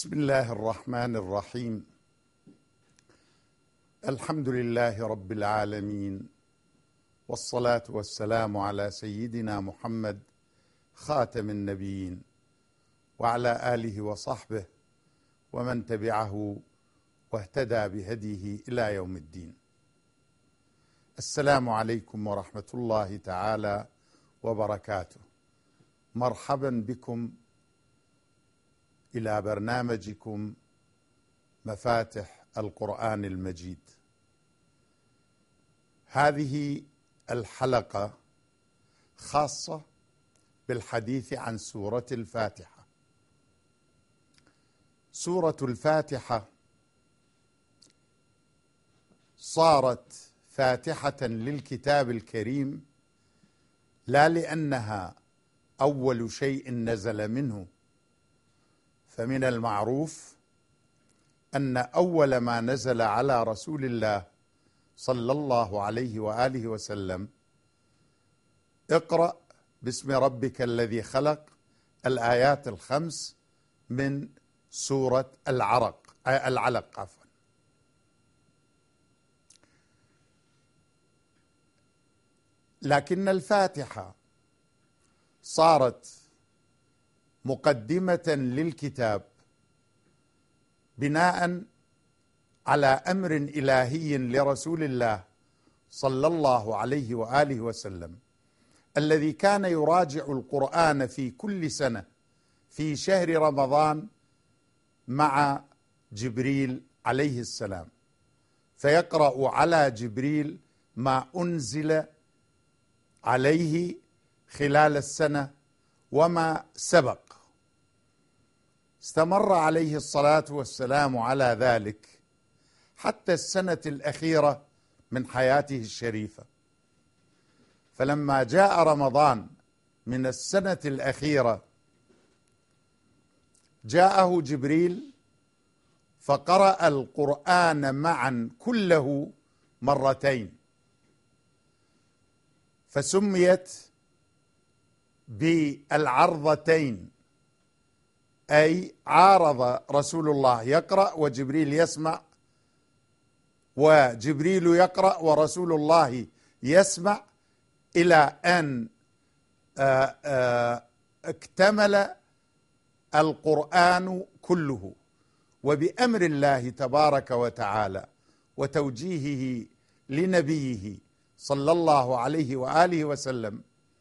بسم الله الرحمن الرحيم. الحمد لله رب العالمين، والصلاة والسلام على سيدنا محمد خاتم النبيين وعلى آله وصحبه ومن تبعه واهتدى بهديه إلى يوم الدين. السلام عليكم ورحمة الله تعالى وبركاته. مرحبا بكم إلى برنامجكم مفاتح القرآن المجيد. هذه الحلقة خاصة بالحديث عن سورة الفاتحة. سورة الفاتحة صارت فاتحة للكتاب الكريم لا لأنها أول شيء نزل منه، فمن المعروف أن أول ما نزل على رسول الله صلى الله عليه وآله وسلم اقرأ باسم ربك الذي خلق، الآيات الخمس من سورة العلق. لكن الفاتحة صارت مقدمة للكتاب بناء على أمر إلهي لرسول الله صلى الله عليه وآله وسلم، الذي كان يراجع القرآن في كل سنة في شهر رمضان مع جبريل عليه السلام، فيقرأ على جبريل ما أنزل عليه خلال السنة وما سبق. استمر عليه الصلاة والسلام على ذلك حتى السنة الأخيرة من حياته الشريفة، فلما جاء رمضان من السنة الأخيرة جاءه جبريل فقرأ القرآن معا كله مرتين، فسميت بالعرضتين، أي عارض رسول الله يقرأ وجبريل يسمع، وجبريل يقرأ ورسول الله يسمع، إلى أن اكتمل القرآن كله. وبأمر الله تبارك وتعالى وتوجيهه لنبيه صلى الله عليه وآله وسلم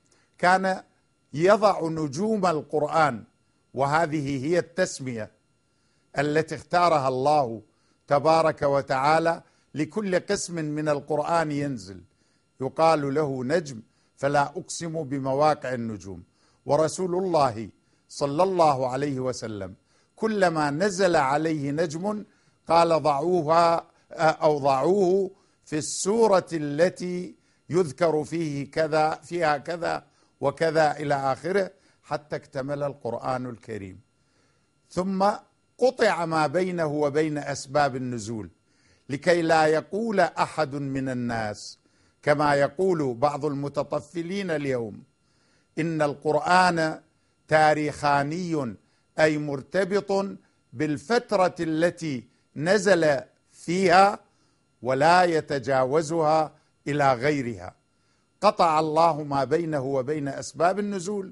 كان يضع نجوم القرآن، وهذه هي التسمية التي اختارها الله تبارك وتعالى لكل قسم من القرآن ينزل، يقال له نجم، فلا أقسم بمواقع النجوم. ورسول الله صلى الله عليه وسلم كلما نزل عليه نجم قال ضعوها أو ضعوه في السورة التي يذكر فيها كذا وكذا إلى آخره، حتى اكتمل القرآن الكريم. ثم قطع ما بينه وبين أسباب النزول لكي لا يقول أحد من الناس كما يقول بعض المتطفلين اليوم إن القرآن تاريخاني، أي مرتبط بالفترة التي نزل فيها ولا يتجاوزها إلى غيرها. قطع الله ما بينه وبين أسباب النزول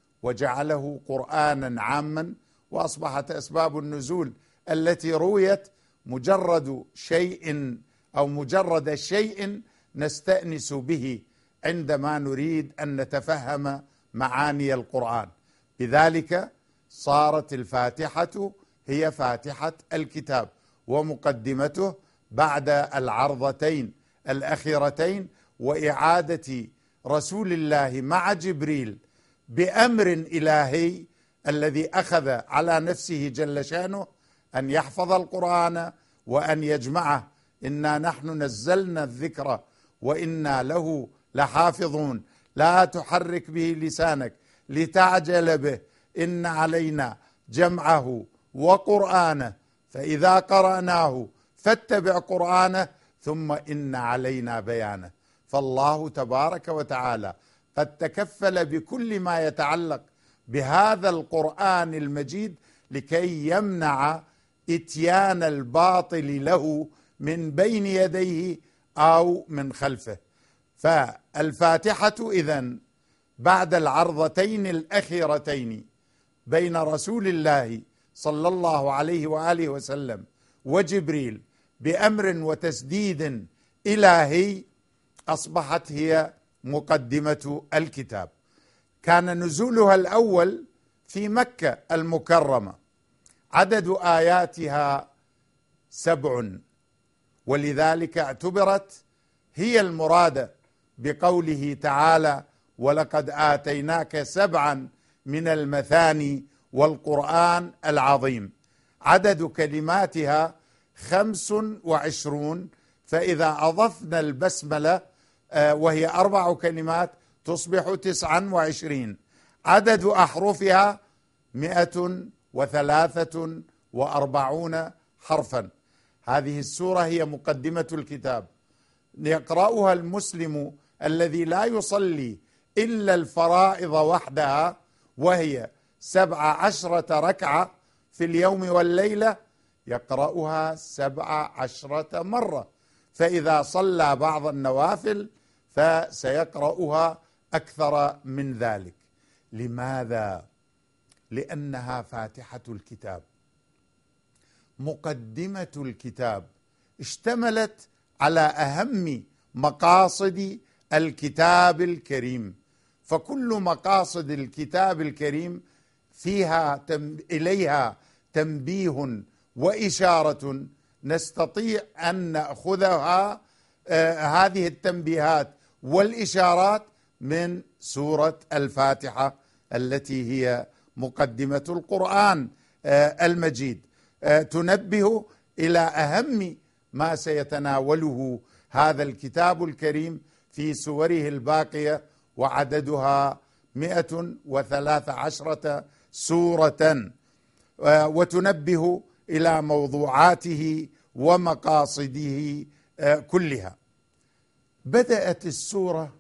وجعله قرآنا عاما، وأصبحت أسباب النزول التي رويت مجرد شيء أو مجرد شيء نستأنس به عندما نريد أن نتفهم معاني القرآن. لذلك صارت الفاتحة هي فاتحة الكتاب ومقدمته بعد العرضتين الأخيرتين، وإعادة رسول الله مع جبريل بأمر إلهي الذي أخذ على نفسه جل شانه أن يحفظ القرآن وأن يجمعه. إنا نحن نزلنا الذكر وإنا له لحافظون، لا تحرك به لسانك لتعجل به، إن علينا جمعه وقرآنه، فإذا قرأناه فاتبع قرآنه، ثم إن علينا بيانه. فالله تبارك وتعالى قد تكفل بكل ما يتعلق بهذا القرآن المجيد لكي يمنع إتيان الباطل له من بين يديه أو من خلفه. فالفاتحة إذن بعد العرضتين الأخيرتين بين رسول الله صلى الله عليه وآله وسلم وجبريل بأمر وتسديد إلهي أصبحت هي مقدمة الكتاب. كان نزولها الأول في مكة المكرمة، عدد آياتها 7، ولذلك اعتبرت هي المرادة بقوله تعالى: ولقد آتيناك 7 من المثاني والقرآن العظيم. عدد كلماتها 25، فإذا أضفنا البسملة وهي 4 كلمات تصبح 29. عدد أحرفها 143 حرفا. هذه السورة هي مقدمة الكتاب، يقرأها المسلم الذي لا يصلي إلا الفرائض وحدها، وهي 17 ركعة في اليوم والليلة، يقرأها 17 مرة. فإذا صلى بعض النوافل فسيقرأها أكثر من ذلك. لماذا؟ لأنها فاتحة الكتاب، مقدمة الكتاب، اشتملت على أهم مقاصد الكتاب الكريم. فكل مقاصد الكتاب الكريم فيها إليها تنبيه وإشارة نستطيع أن نأخذها هذه التنبيهات والإشارات من سورة الفاتحة التي هي مقدمة القرآن المجيد، تنبه إلى أهم ما سيتناوله هذا الكتاب الكريم في سوره الباقية، وعددها 113 سورة، وتنبه إلى موضوعاته ومقاصده كلها. بدأت السورة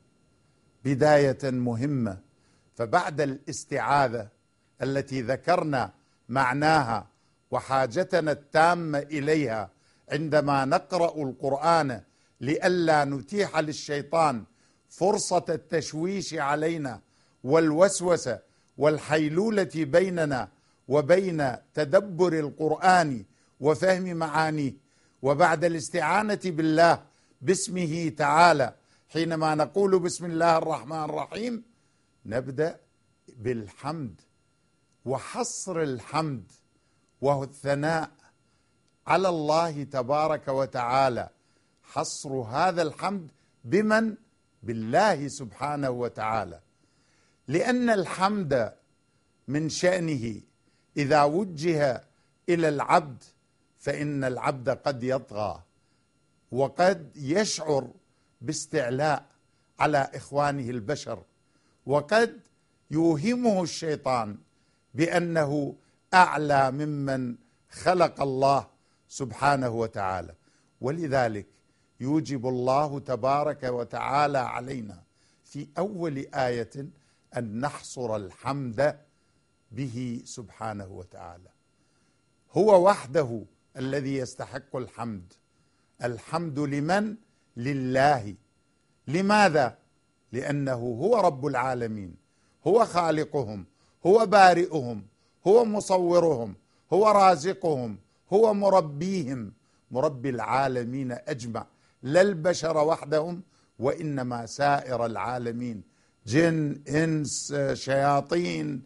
بداية مهمة، فبعد الاستعاذة التي ذكرنا معناها وحاجتنا التامة إليها عندما نقرأ القرآن لئلا نتيح للشيطان فرصة التشويش علينا والوسوسة والحيلولة بيننا وبين تدبر القرآن وفهم معانيه، وبعد الاستعانة بالله باسمه تعالى، حينما نقول بسم الله الرحمن الرحيم نبدأ بالحمد وحصر الحمد، وهو الثناء على الله تبارك وتعالى. حصر هذا الحمد بمن؟ بالله سبحانه وتعالى، لأن الحمد من شأنه إذا وجه إلى العبد فإن العبد قد يطغى وقد يشعر باستعلاء على إخوانه البشر، وقد يوهمه الشيطان بأنه أعلى ممن خلق الله سبحانه وتعالى. ولذلك يوجب الله تبارك وتعالى علينا في أول آية أن نحصر الحمد به سبحانه وتعالى. هو وحده الذي يستحق الحمد. الحمد لمن؟ لله. لماذا؟ لأنه هو رب العالمين، هو خالقهم، هو بارئهم، هو مصورهم، هو رازقهم، هو مربيهم، مربي العالمين أجمع، لا البشر وحدهم وإنما سائر العالمين، جن، إنس، شياطين،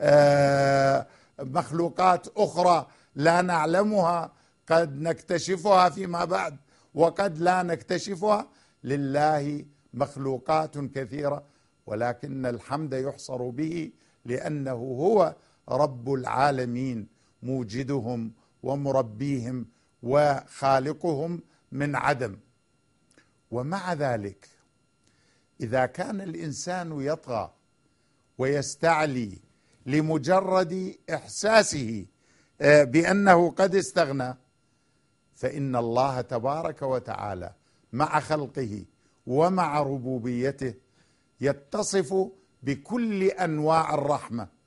مخلوقات أخرى لا نعلمها، قد نكتشفها فيما بعد وقد لا نكتشفها. لله مخلوقات كثيرة، ولكن الحمد يحصر به لأنه هو رب العالمين، موجدهم ومربيهم وخالقهم من عدم. ومع ذلك إذا كان الإنسان يطغى ويستعلي لمجرد إحساسه بأنه قد استغنى، فإن الله تبارك وتعالى مع خلقه ومع ربوبيته يتصف بكل أنواع الرحمة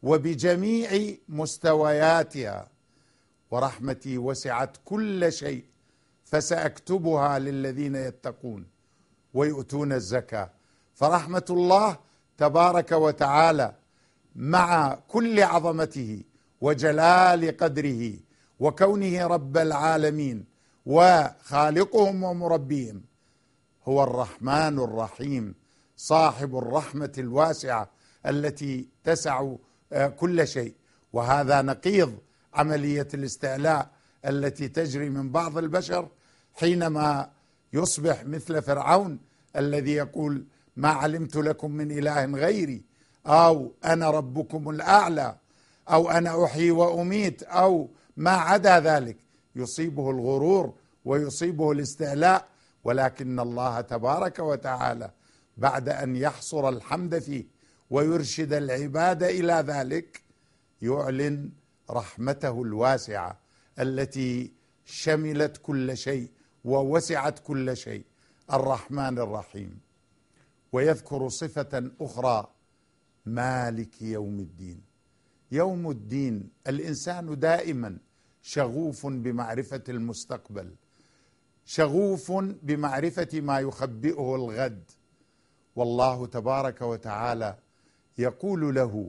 وبجميع مستوياتها، ورحمتي وسعت كل شيء فسأكتبها للذين يتقون ويؤتون الزكاة. فرحمة الله تبارك وتعالى مع كل عظمته وجلال قدره وكونه رب العالمين وخالقهم ومربيهم هو الرحمن الرحيم صاحب الرحمة الواسعة التي تسع كل شيء. وهذا نقيض عملية الاستعلاء التي تجري من بعض البشر حينما يصبح مثل فرعون الذي يقول ما علمت لكم من إله غيري، أو أنا ربكم الأعلى، أو أنا أحيي وأميت، أو ما عدا ذلك. يصيبه الغرور ويصيبه الاستعلاء، ولكن الله تبارك وتعالى بعد أن يحصر الحمد فيه ويرشد العباد إلى ذلك يعلن رحمته الواسعة التي شملت كل شيء ووسعت كل شيء، الرحمن الرحيم. ويذكر صفة أخرى، مالك يوم الدين. يوم الدين، الإنسان دائما شغوف بمعرفة المستقبل، شغوف بمعرفة ما يخبئه الغد، والله تبارك وتعالى يقول له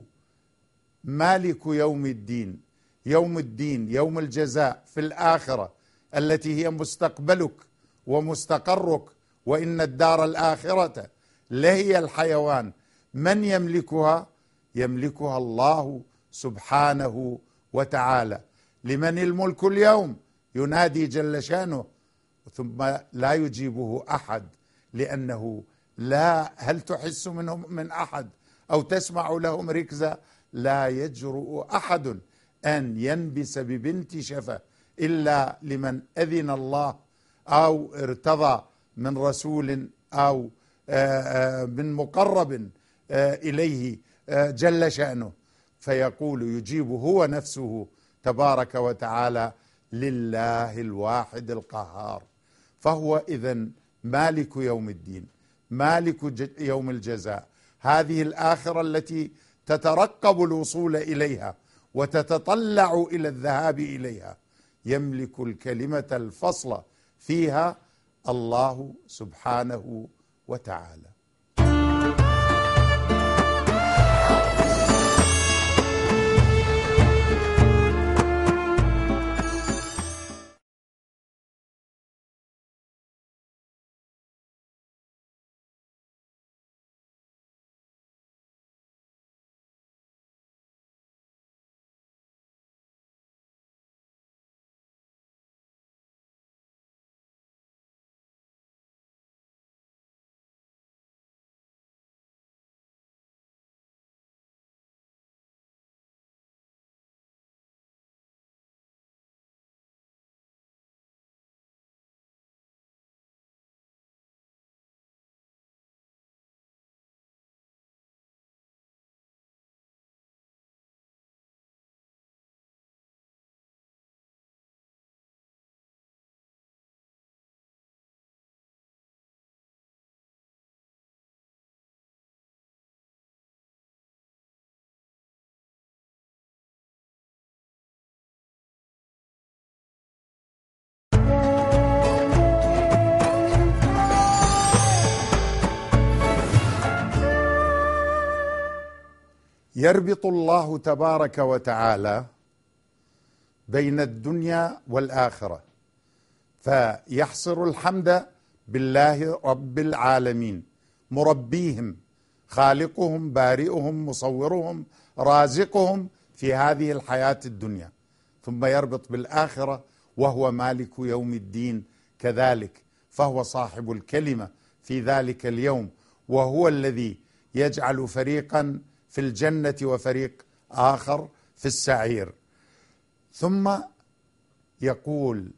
مالك يوم الدين. يوم الدين يوم الجزاء في الآخرة التي هي مستقبلك ومستقرك، وإن الدار الآخرة لهي الحيوان. من يملكها؟ يملكها الله سبحانه وتعالى. لمن الملك اليوم؟ ينادي جل شانه ثم لا يجيبه أحد، لأنه لا، هل تحس منهم من أحد أو تسمع لهم ركزة؟ لا يجرؤ أحد أن ينبس ببنت شفة إلا لمن أذن الله أو ارتضى من رسول أو من مقرب إليه جل شأنه، فيقول يجيب هو نفسه تبارك وتعالى لله الواحد القهار. فهو إذن مالك يوم الدين، مالك يوم الجزاء، هذه الآخرة التي تترقب الوصول إليها وتتطلع إلى الذهاب إليها. يملك الكلمة الفصل فيها الله سبحانه وتعالى. يربط الله تبارك وتعالى بين الدنيا والآخرة، فيحصر الحمد بالله رب العالمين، مربيهم، خالقهم، بارئهم، مصورهم، رازقهم في هذه الحياة الدنيا، ثم يربط بالآخرة وهو مالك يوم الدين كذلك، فهو صاحب الكلمة في ذلك اليوم، وهو الذي يجعل فريقا في الجنة وفريق آخر في السعير. ثم يقول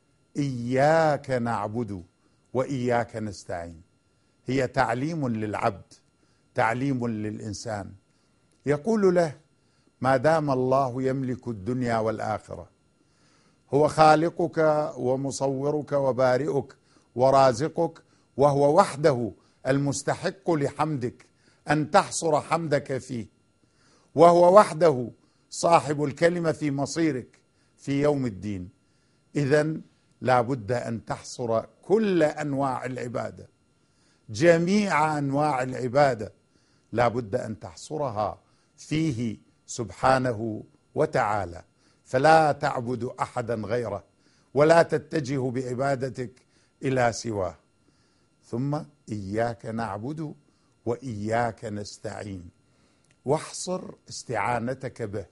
إياك نعبد وإياك نستعين. هي تعليم للعبد، تعليم للإنسان، يقول له ما دام الله يملك الدنيا والآخرة، هو خالقك ومصورك وبارئك ورازقك، وهو وحده المستحق لحمدك أن تحصر حمدك فيه، وهو وحده صاحب الكلمة في مصيرك في يوم الدين. إذن لا بد أن تحصر كل أنواع العبادة، جميع أنواع العبادة لا بد أن تحصرها فيه سبحانه وتعالى، فلا تعبد أحدا غيره ولا تتجه بعبادتك إلى سواه. ثم إياك نعبد وإياك نستعين، واحصر استعانتك به.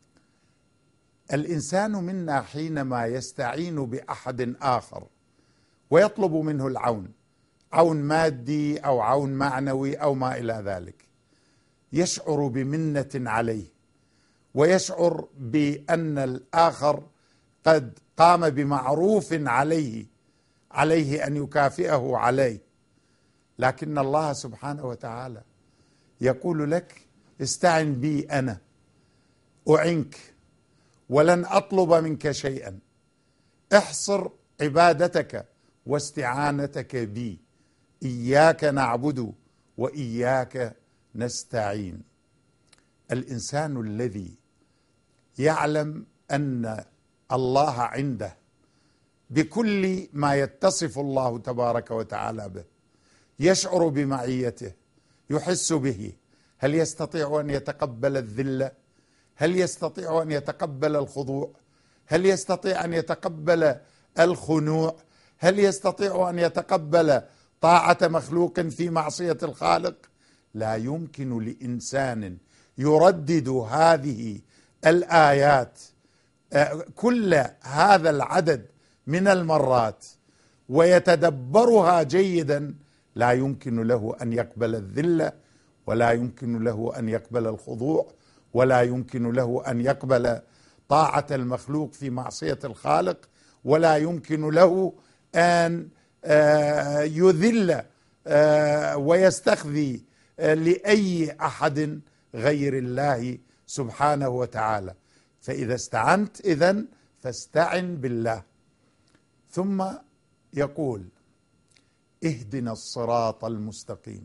الإنسان منا حينما يستعين بأحد آخر ويطلب منه العون، عون مادي أو عون معنوي أو ما إلى ذلك، يشعر بمنة عليه، ويشعر بأن الآخر قد قام بمعروف عليه أن يكافئه عليه. لكن الله سبحانه وتعالى يقول لك: استعن بي أنا أعنك ولن أطلب منك شيئا. احصر عبادتك واستعانتك بي، إياك نعبد وإياك نستعين. الإنسان الذي يعلم أن الله عنده بكل ما يتصف الله تبارك وتعالى به، يشعر بمعيته، يحس به، هل يستطيع أن يتقبل الذلة؟ هل يستطيع أن يتقبل الخضوع؟ هل يستطيع أن يتقبل الخنوع؟ هل يستطيع أن يتقبل طاعة مخلوق في معصية الخالق؟ لا يمكن لإنسان يردد هذه الآيات كل هذا العدد من المرات ويتدبرها جيدا، لا يمكن له أن يقبل الذلة، ولا يمكن له أن يقبل الخضوع، ولا يمكن له أن يقبل طاعة المخلوق في معصية الخالق، ولا يمكن له أن يذل ويستخذي لأي أحد غير الله سبحانه وتعالى. فإذا استعنت إذن فاستعن بالله. ثم يقول: اهدنا الصراط المستقيم،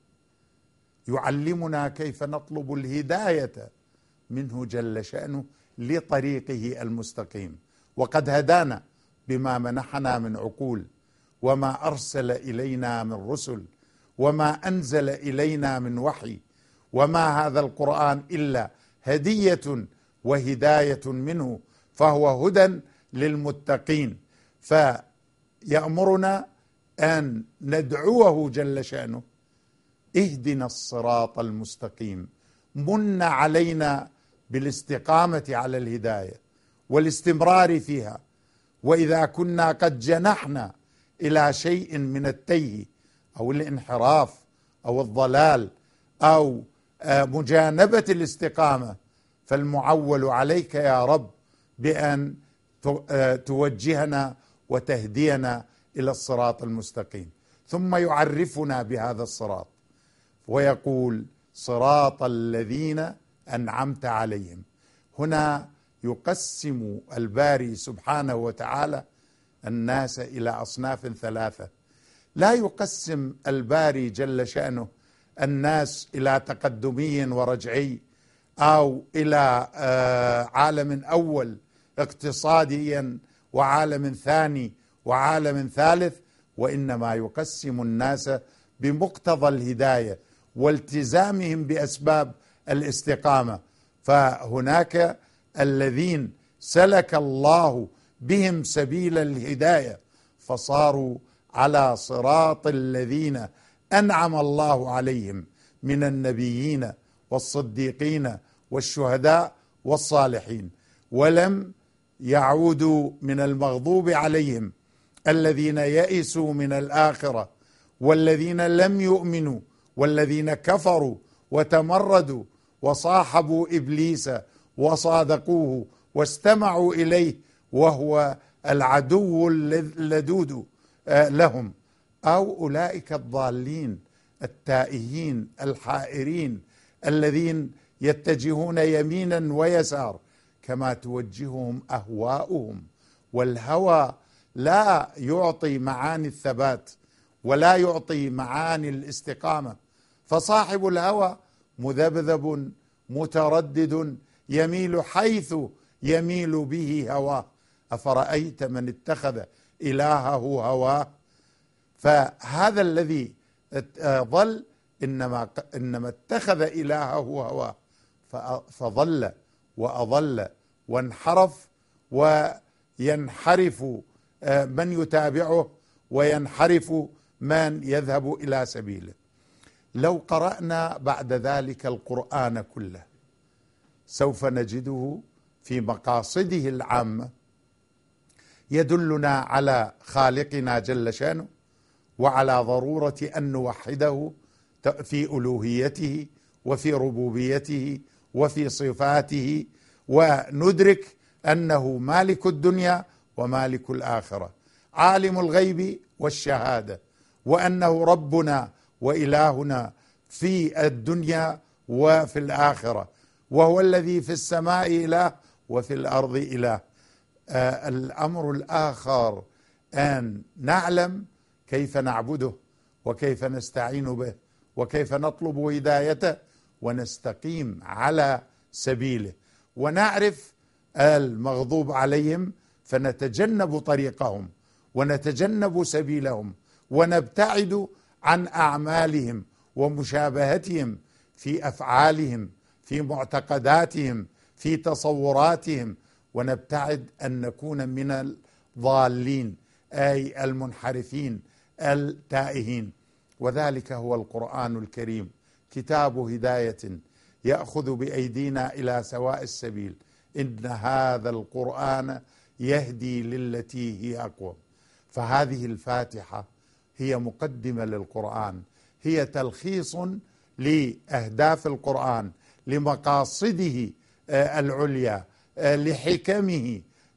يعلمنا كيف نطلب الهداية منه جل شأنه لطريقه المستقيم. وقد هدانا بما منحنا من عقول، وما أرسل إلينا من رسل، وما أنزل إلينا من وحي، وما هذا القرآن إلا هدية وهداية منه، فهو هدى للمتقين. فيأمرنا أن ندعوه جل شأنه: اهدنا الصراط المستقيم، من علينا بالاستقامة على الهداية والاستمرار فيها. وإذا كنا قد جنحنا إلى شيء من التيه أو الانحراف أو الضلال أو مجانبة الاستقامة، فالمعول عليك يا رب بأن توجهنا وتهدينا إلى الصراط المستقيم. ثم يعرفنا بهذا الصراط ويقول: صراط الذين أنعمت عليهم. هنا يقسم الباري سبحانه وتعالى الناس إلى أصناف ثلاثة. لا يقسم الباري جل شأنه الناس إلى تقدمي ورجعي أو إلى عالم أول اقتصاديا وعالم ثاني وعالم ثالث، وإنما يقسم الناس بمقتضى الهداية والتزامهم بأسباب الاستقامة. فهناك الذين سلك الله بهم سبيل الهداية فصاروا على صراط الذين أنعم الله عليهم من النبيين والصديقين والشهداء والصالحين، ولم يعودوا من المغضوب عليهم الذين يئسوا من الآخرة والذين لم يؤمنوا والذين كفروا وتمردوا وصاحبوا إبليس وصادقوه واستمعوا إليه وهو العدو اللدود لهم، أو أولئك الضالين التائهين الحائرين الذين يتجهون يمينا ويسار كما توجههم أهواؤهم. والهوى لا يعطي معاني الثبات ولا يعطي معاني الاستقامة، فصاحب الهوى مذبذب متردد يميل حيث يميل به هواه. أفرأيت من اتخذ إلهه هواه. فهذا الذي ضل إنما اتخذ إلهه هواه فضل وأضل وانحرف، وينحرف من يتابعه وينحرف من يذهب إلى سبيله. لو قرأنا بعد ذلك القرآن كله سوف نجده في مقاصده العامة يدلنا على خالقنا جل شأنه، وعلى ضرورة أن نوحده في ألوهيته وفي ربوبيته وفي صفاته، وندرك أنه مالك الدنيا ومالك الآخرة، عالم الغيب والشهادة، وأنه ربنا وإلهنا في الدنيا وفي الآخرة، وهو الذي في السماء إله وفي الأرض إله. الأمر الآخر أن نعلم كيف نعبده وكيف نستعين به وكيف نطلب هدايته ونستقيم على سبيله، ونعرف المغضوب عليهم فنتجنب طريقهم ونتجنب سبيلهم ونبتعد عن أعمالهم ومشابهتهم في أفعالهم في معتقداتهم في تصوراتهم، ونبتعد أن نكون من الضالين أي المنحرفين التائهين. وذلك هو القرآن الكريم، كتاب هداية يأخذ بأيدينا إلى سواء السبيل. إن هذا القرآن يهدي للتي هي أقوم. فهذه الفاتحة هي مقدمة للقرآن، هي تلخيص لأهداف القرآن، لمقاصده العليا، لحكمه،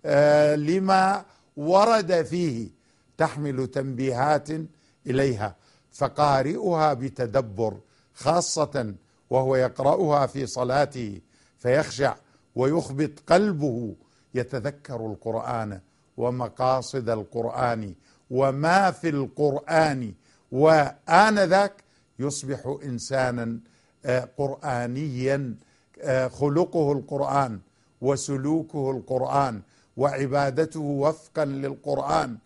لما ورد فيه، تحمل تنبيهات إليها. فقارئها بتدبر، خاصة وهو يقرأها في صلاته فيخشع ويخبط قلبه، يتذكر القرآن ومقاصد القرآن وما في القرآن، وآنذاك يصبح إنسانا قرآنيا، خلقه القرآن وسلوكه القرآن وعبادته وفقا للقرآن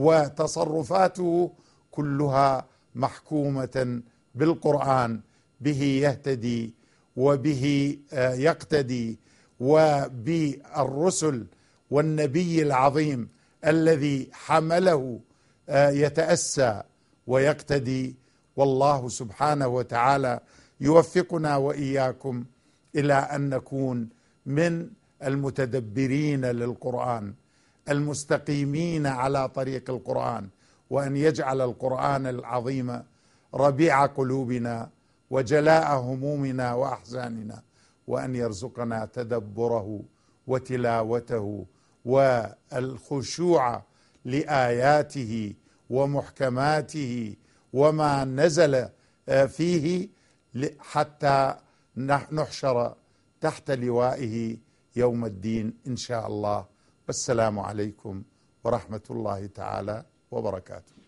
وتصرفاته كلها محكومة بالقرآن. به يهتدي وبه يقتدي، وبالرسل والنبي العظيم الذي حمله يتأسى ويقتدي. والله سبحانه وتعالى يوفقنا وإياكم إلى أن نكون من المتدبرين للقرآن، المستقيمين على طريق القرآن، وأن يجعل القرآن العظيم ربيع قلوبنا وجلاء همومنا وأحزاننا، وأن يرزقنا تدبره وتلاوته والخشوع لآياته ومحكماته وما نزل فيه، حتى نحشر تحت لوائه يوم الدين إن شاء الله. والسلام عليكم ورحمة الله تعالى وبركاته.